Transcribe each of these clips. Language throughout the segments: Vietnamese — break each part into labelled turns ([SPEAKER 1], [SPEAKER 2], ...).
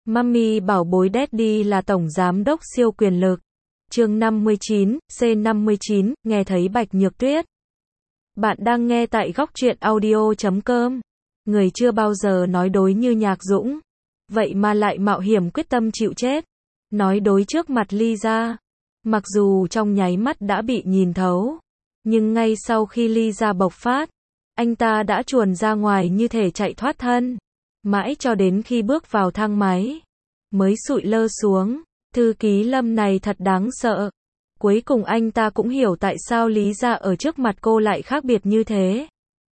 [SPEAKER 1] Mummy bảo bối Daddy là tổng giám đốc siêu quyền lực. Chương 59, C59, nghe thấy Bạch Nhược Tuyết. Bạn đang nghe tại góc truyện audio.com. Người chưa bao giờ nói đối như Nhạc Dũng. Vậy mà lại mạo hiểm quyết tâm chịu chết. Nói đối trước mặt Lisa. Mặc dù trong nháy mắt đã bị nhìn thấu. Nhưng ngay sau khi Lisa bộc phát, anh ta đã chuồn ra ngoài như thể chạy thoát thân. Mãi cho đến khi bước vào thang máy, mới sụi lơ xuống. Thư ký Lâm này thật đáng sợ. Cuối cùng anh ta cũng hiểu tại sao Lý Gia ở trước mặt cô lại khác biệt như thế.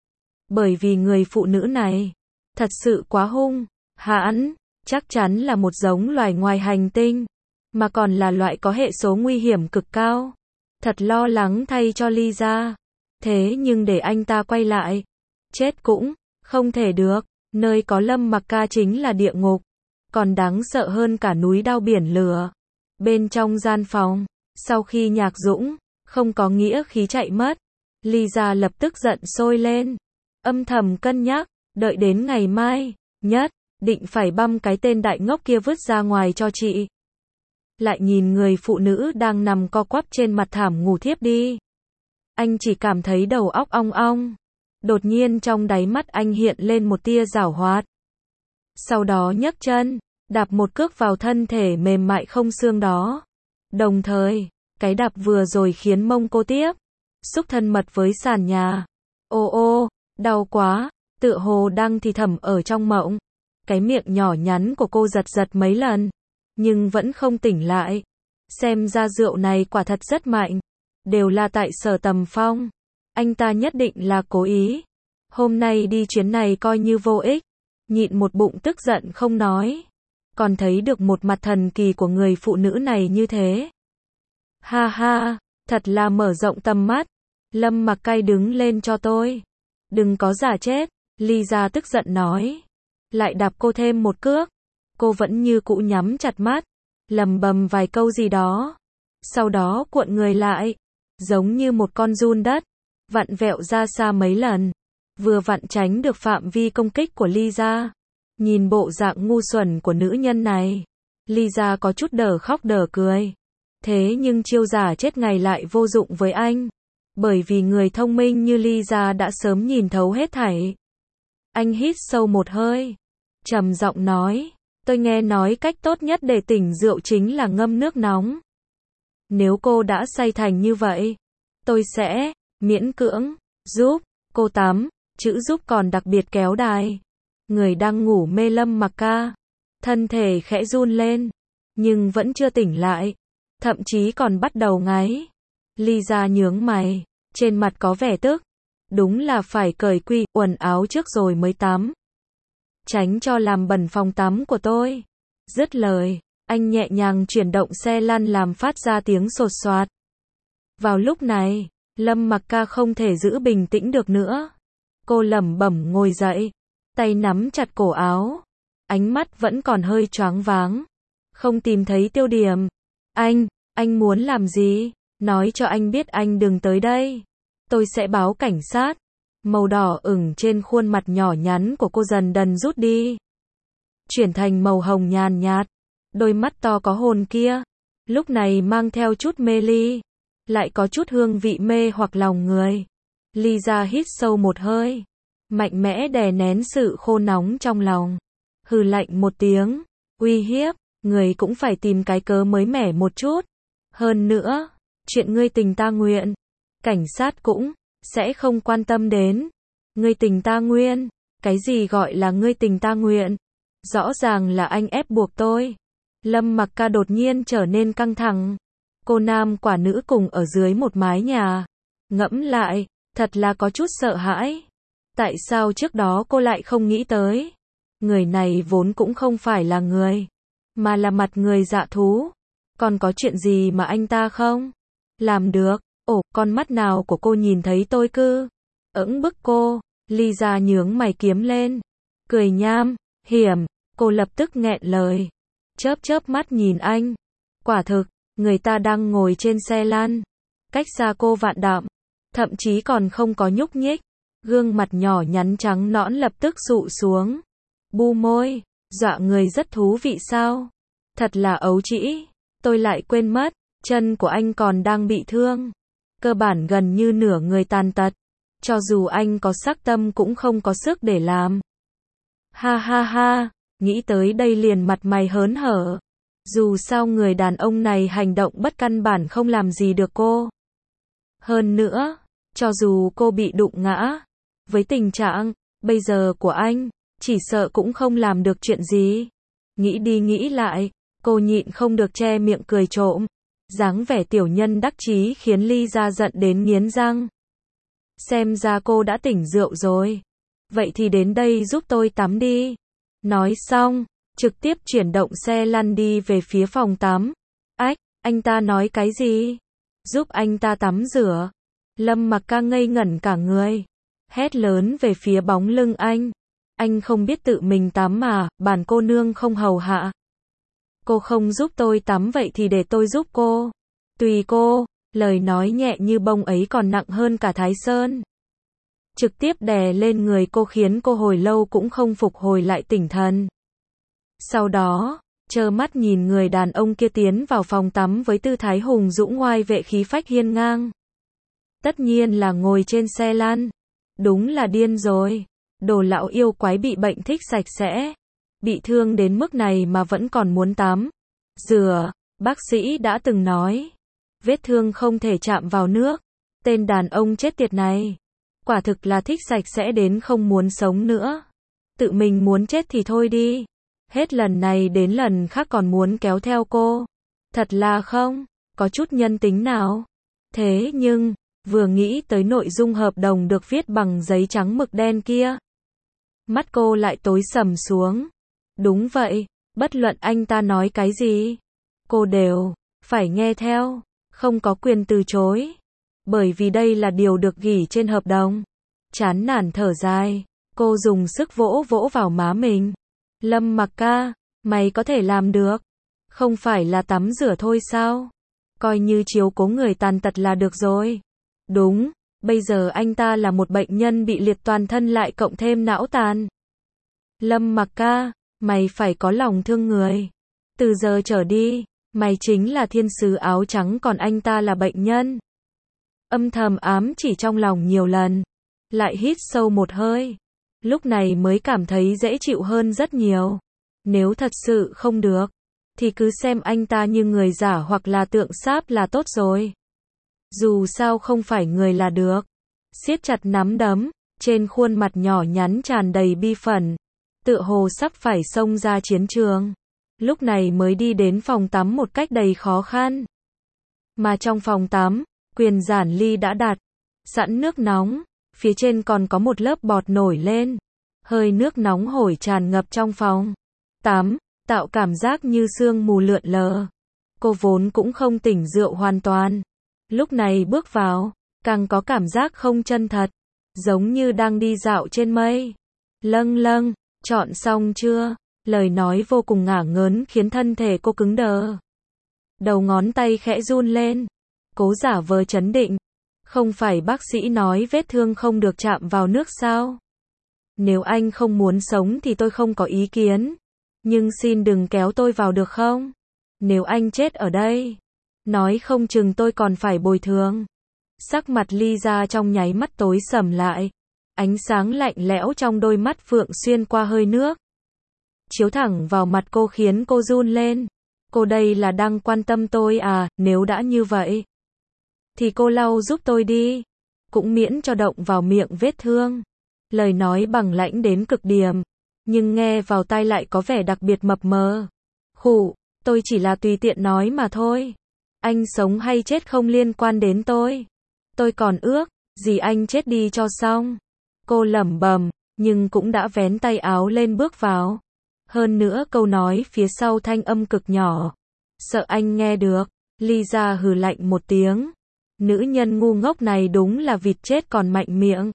[SPEAKER 1] Bởi vì người phụ nữ này thật sự quá hung hãn, chắc chắn là một giống loài ngoài hành tinh, mà còn là loại có hệ số nguy hiểm cực cao. Thật lo lắng thay cho Lisa. Thế nhưng để anh ta quay lại, chết cũng không thể được. Nơi có Lâm Mặc Ca chính là địa ngục, còn đáng sợ hơn cả núi đao biển lửa. Bên trong gian phòng, sau khi Nhạc Dũng không có nghĩa khí chạy mất, Lisa lập tức giận sôi lên, âm thầm cân nhắc, đợi đến ngày mai, nhất định phải băm cái tên đại ngốc kia vứt ra ngoài cho chị. Lại nhìn người phụ nữ đang nằm co quắp trên mặt thảm ngủ thiếp đi. Anh chỉ cảm thấy đầu óc ong ong. Đột nhiên trong đáy mắt anh hiện lên một tia giảo hoạt. Sau đó nhấc chân, đạp một cước vào thân thể mềm mại không xương đó. Đồng thời, cái đạp vừa rồi khiến mông cô tiếp xúc thân mật với sàn nhà. Ô ô, đau quá, tựa hồ đang thì thầm ở trong mộng. Cái miệng nhỏ nhắn của cô giật giật mấy lần, nhưng vẫn không tỉnh lại. Xem ra rượu này quả thật rất mạnh. Đều là tại Sở Tầm Phong. Anh ta nhất định là cố ý. Hôm nay đi chuyến này coi như vô ích. Nhịn một bụng tức giận không nói. Còn thấy được một mặt thần kỳ của người phụ nữ này như thế. Ha ha, thật là mở rộng tầm mắt. Lâm Mặc Cay đứng lên cho tôi. Đừng có giả chết, Lisa tức giận nói. Lại đạp cô thêm một cước. Cô vẫn như cũ nhắm chặt mắt, lầm bầm vài câu gì đó. Sau đó cuộn người lại, giống như một con giun đất, vặn vẹo ra xa mấy lần, vừa vặn tránh được phạm vi công kích của Lisa. Nhìn bộ dạng ngu xuẩn của nữ nhân này, Lisa có chút đờ khóc đờ cười. Thế nhưng chiêu giả chết ngày lại vô dụng với anh, bởi vì người thông minh như Lisa đã sớm nhìn thấu hết thảy. Anh hít sâu một hơi, trầm giọng nói, tôi nghe nói cách tốt nhất để tỉnh rượu chính là ngâm nước nóng. Nếu cô đã say thành như vậy, tôi sẽ miễn cưỡng giúp cô tắm, chữ giúp còn đặc biệt kéo dài. Người đang ngủ mê Lâm Mặc Ca, thân thể khẽ run lên, nhưng vẫn chưa tỉnh lại, thậm chí còn bắt đầu ngáy. Lisa nhướng mày, trên mặt có vẻ tức. Đúng là phải cởi quần áo trước rồi mới tắm. Tránh cho làm bẩn phòng tắm của tôi. Dứt lời, anh nhẹ nhàng chuyển động xe lăn làm phát ra tiếng sột soạt. Vào lúc này, Lâm Mặc Ca không thể giữ bình tĩnh được nữa. Cô lẩm bẩm ngồi dậy, tay nắm chặt cổ áo, ánh mắt vẫn còn hơi choáng váng, không tìm thấy tiêu điểm. Anh muốn làm gì? Nói cho anh biết anh đừng tới đây. Tôi sẽ báo cảnh sát. Màu đỏ ửng trên khuôn mặt nhỏ nhắn của cô dần dần rút đi, chuyển thành màu hồng nhàn nhạt. Đôi mắt to có hồn kia, lúc này mang theo chút mê ly, lại có chút hương vị mê hoặc lòng người. Lisa hít sâu một hơi, mạnh mẽ đè nén sự khô nóng trong lòng. Hừ lạnh một tiếng, uy hiếp, người cũng phải tìm cái cớ mới mẻ một chút. Hơn nữa, chuyện ngươi tình ta nguyện, cảnh sát cũng sẽ không quan tâm đến. Ngươi tình ta nguyện, cái gì gọi là ngươi tình ta nguyện? Rõ ràng là anh ép buộc tôi. Lâm Mặc Ca đột nhiên trở nên căng thẳng. Cô nam quả nữ cùng ở dưới một mái nhà. Ngẫm lại, thật là có chút sợ hãi. Tại sao trước đó cô lại không nghĩ tới? Người này vốn cũng không phải là người, mà là mặt người dạ thú. Còn có chuyện gì mà anh ta không làm được? Ồ, con mắt nào của cô nhìn thấy tôi cứ ững bức cô. Lisa nhướng mày kiếm lên, cười nham hiểm. Cô lập tức nghẹn lời, chớp mắt nhìn anh. Quả thực, người ta đang ngồi trên xe lăn, cách xa cô vạn dặm, thậm chí còn không có nhúc nhích. Gương mặt nhỏ nhắn trắng nõn lập tức sụ xuống, bu môi, Dọa người rất thú vị sao? Thật là ấu trĩ. Tôi lại quên mất, chân của anh còn đang bị thương. Cơ bản gần như nửa người tàn tật. Cho dù anh có sắc tâm cũng không có sức để làm. Ha ha ha, nghĩ tới đây liền mặt mày hớn hở. Dù sao người đàn ông này hành động bất căn bản không làm gì được cô. Hơn nữa, cho dù cô bị đụng ngã, với tình trạng bây giờ của anh, chỉ sợ cũng không làm được chuyện gì. Nghĩ đi nghĩ lại, cô nhịn không được che miệng cười trộm. Dáng vẻ tiểu nhân đắc chí khiến Ly Gia giận đến nghiến răng. Xem ra cô đã tỉnh rượu rồi. Vậy thì đến đây giúp tôi tắm đi. Nói xong, trực tiếp chuyển động xe lăn đi về phía phòng tắm. Ách, anh ta nói cái gì? Giúp anh ta tắm rửa. Lâm Mặc Ca ngây ngẩn cả người. Hét lớn về phía bóng lưng anh. Anh không biết tự mình tắm mà, bản cô nương không hầu hạ. Cô không giúp tôi tắm vậy thì để tôi giúp cô. Tùy cô, lời nói nhẹ như bông ấy còn nặng hơn cả Thái Sơn. Trực tiếp đè lên người cô khiến cô hồi lâu cũng không phục hồi lại tỉnh thần. Sau đó, trơ mắt nhìn người đàn ông kia tiến vào phòng tắm với tư thái hùng dũng ngoai vệ khí phách hiên ngang. Tất nhiên là ngồi trên xe lăn. Đúng là điên rồi. Đồ lão yêu quái bị bệnh thích sạch sẽ. Bị thương đến mức này mà vẫn còn muốn tắm. Rửa, bác sĩ đã từng nói. Vết thương không thể chạm vào nước. Tên đàn ông chết tiệt này. Quả thực là thích sạch sẽ đến không muốn sống nữa. Tự mình muốn chết thì thôi đi. Hết lần này đến lần khác còn muốn kéo theo cô. Thật là không, có chút nhân tính nào. Thế nhưng, vừa nghĩ tới nội dung hợp đồng được viết bằng giấy trắng mực đen kia. Mắt cô lại tối sầm xuống. Đúng vậy, bất luận anh ta nói cái gì, cô đều phải nghe theo, không có quyền từ chối. Bởi vì đây là điều được ghi trên hợp đồng. Chán nản thở dài, cô dùng sức vỗ vỗ vào má mình. Lâm Mặc Ca, mày có thể làm được. Không phải là tắm rửa thôi sao? Coi như chiếu cố người tàn tật là được rồi. Đúng, bây giờ anh ta là một bệnh nhân bị liệt toàn thân lại cộng thêm não tàn. Lâm Mặc Ca, mày phải có lòng thương người. Từ giờ trở đi, mày chính là thiên sứ áo trắng còn anh ta là bệnh nhân. Âm thầm ám chỉ trong lòng nhiều lần. Lại hít sâu một hơi. Lúc này mới cảm thấy dễ chịu hơn rất nhiều. Nếu thật sự không được, thì cứ xem anh ta như người giả hoặc là tượng sáp là tốt rồi. Dù sao không phải người là được. Siết chặt nắm đấm, trên khuôn mặt nhỏ nhắn tràn đầy bi phẫn, tựa hồ sắp phải xông ra chiến trường. Lúc này mới đi đến phòng tắm một cách đầy khó khăn. Mà trong phòng tắm, Quyền Giản Ly đã đặt sẵn nước nóng, phía trên còn có một lớp bọt nổi lên. Hơi nước nóng hổi tràn ngập trong phòng tắm, tạo cảm giác như sương mù lượn lờ. Cô vốn cũng không tỉnh rượu hoàn toàn. Lúc này bước vào, càng có cảm giác không chân thật, giống như đang đi dạo trên mây. Lâng lâng, chọn xong chưa? Lời nói vô cùng ngả ngớn khiến thân thể cô cứng đờ. Đầu ngón tay khẽ run lên, cố giả vờ trấn định. Không phải bác sĩ nói vết thương không được chạm vào nước sao? Nếu anh không muốn sống thì tôi không có ý kiến. Nhưng xin đừng kéo tôi vào được không? Nếu anh chết ở đây, nói không chừng tôi còn phải bồi thường. Sắc mặt Ly Gia trong nháy mắt tối sầm lại. Ánh sáng lạnh lẽo trong đôi mắt phượng xuyên qua hơi nước. Chiếu thẳng vào mặt cô khiến cô run lên. Cô đây là đang quan tâm tôi à? Nếu đã như vậy, thì cô lau giúp tôi đi. Cũng miễn cho động vào miệng vết thương. Lời nói bằng lãnh đến cực điểm. Nhưng nghe vào tai lại có vẻ đặc biệt mập mờ. Khụ, tôi chỉ là tùy tiện nói mà thôi. Anh sống hay chết không liên quan đến tôi. Tôi còn ước gì anh chết đi cho xong. Cô lẩm bẩm, nhưng cũng đã vén tay áo lên bước vào. Hơn nữa câu nói phía sau thanh âm cực nhỏ. Sợ anh nghe được. Ly Gia hừ lạnh một tiếng. Nữ nhân ngu ngốc này đúng là vịt chết còn mạnh miệng.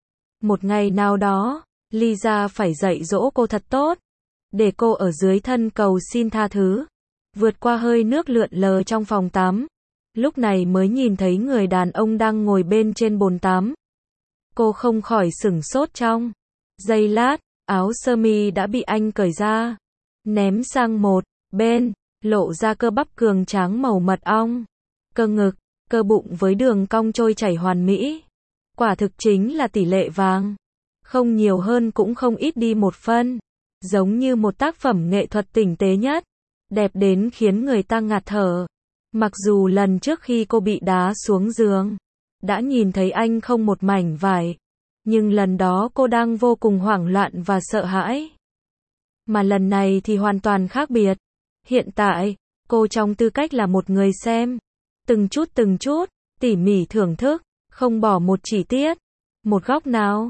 [SPEAKER 1] Một ngày nào đó, Ly Gia phải dạy dỗ cô thật tốt. Để cô ở dưới thân cầu xin tha thứ. Vượt qua hơi nước lượn lờ trong phòng tắm. Lúc này mới nhìn thấy người đàn ông đang ngồi bên trên bồn tắm. Cô không khỏi sửng sốt trong giây lát, Áo sơ mi đã bị anh cởi ra, ném sang một bên, lộ ra cơ bắp cường tráng màu mật ong, cơ ngực, cơ bụng với đường cong trôi chảy hoàn mỹ. Quả thực chính là tỷ lệ vàng. Không nhiều hơn cũng không ít đi một phân. Giống như một tác phẩm nghệ thuật tinh tế nhất. Đẹp đến khiến người ta ngạt thở. Mặc dù lần trước khi cô bị đá xuống giường, đã nhìn thấy anh không một mảnh vải. Nhưng lần đó cô đang vô cùng hoảng loạn và sợ hãi. Mà lần này thì hoàn toàn khác biệt. Hiện tại, cô trong tư cách là một người xem. Từng chút, tỉ mỉ thưởng thức, không bỏ một chi tiết, một góc nào.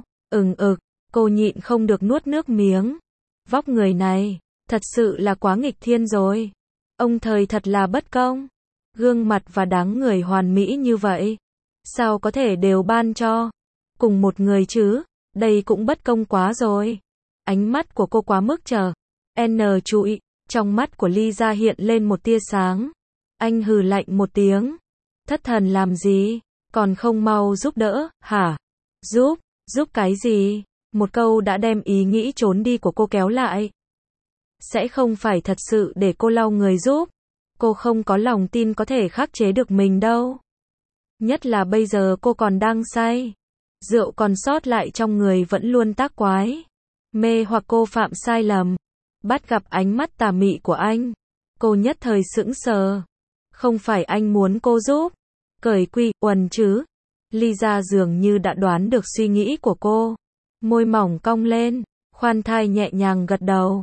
[SPEAKER 1] Cô nhịn không được nuốt nước miếng. Vóc người này, thật sự là quá nghịch thiên rồi. Ông thời thật là bất công. Gương mặt và dáng người hoàn mỹ như vậy, sao có thể đều ban cho cùng một người chứ? Đây cũng bất công quá rồi. Ánh mắt của cô quá mức trụi. Trong mắt của Lisa hiện lên một tia sáng. Anh hừ lạnh một tiếng. Thất thần làm gì? Còn không mau giúp đỡ, hả? Giúp cái gì? Một câu đã đem ý nghĩ trốn đi của cô kéo lại. Sẽ không phải thật sự để cô lau người giúp. Cô không có lòng tin có thể khắc chế được mình đâu. Nhất là bây giờ cô còn đang say. Rượu còn sót lại trong người vẫn luôn tác quái. Mê hoặc cô phạm sai lầm. Bắt gặp ánh mắt tà mị của anh. Cô nhất thời sững sờ. Không phải anh muốn cô giúp cởi quy quần chứ? Lisa dường như đã đoán được suy nghĩ của cô. Môi mỏng cong lên, khoan thai nhẹ nhàng gật đầu.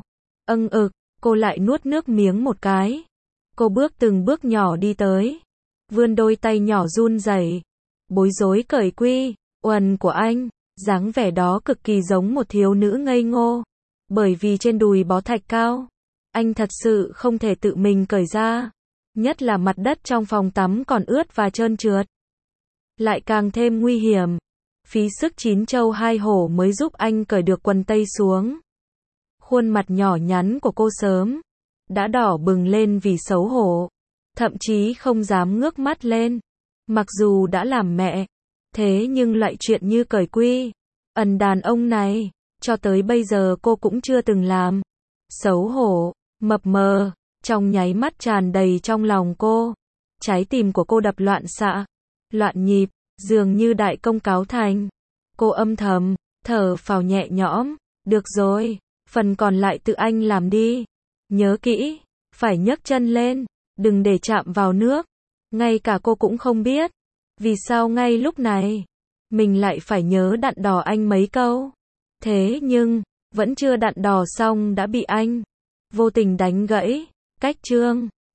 [SPEAKER 1] Cô lại nuốt nước miếng một cái. Cô từng bước nhỏ đi tới. Vươn đôi tay nhỏ run rẩy, bối rối cởi quy quần của anh. Dáng vẻ đó cực kỳ giống một thiếu nữ ngây ngô. Bởi vì trên đùi bó thạch cao. Anh thật sự không thể tự mình cởi ra. Nhất là mặt đất trong phòng tắm còn ướt và trơn trượt. Lại càng thêm nguy hiểm. Phí sức chín châu hai hổ mới giúp anh cởi được quần tây xuống. Khuôn mặt nhỏ nhắn của cô sớm đã đỏ bừng lên vì xấu hổ. Thậm chí không dám ngước mắt lên. Mặc dù đã làm mẹ, thế nhưng loại chuyện như cởi quy đàn ông này, cho tới bây giờ cô cũng chưa từng làm. Xấu hổ, mập mờ, trong nháy mắt tràn đầy trong lòng cô. Trái tim của cô đập loạn xạ, loạn nhịp, dường như đại công cáo thành. Cô âm thầm thở phào nhẹ nhõm. Được rồi, phần còn lại tự anh làm đi. Nhớ kỹ, phải nhấc chân lên, đừng để chạm vào nước. Ngay cả cô cũng không biết vì sao ngay lúc này mình lại phải nhớ dặn dò anh mấy câu. Thế nhưng vẫn chưa dặn dò xong đã bị anh vô tình đánh gãy. Cách chương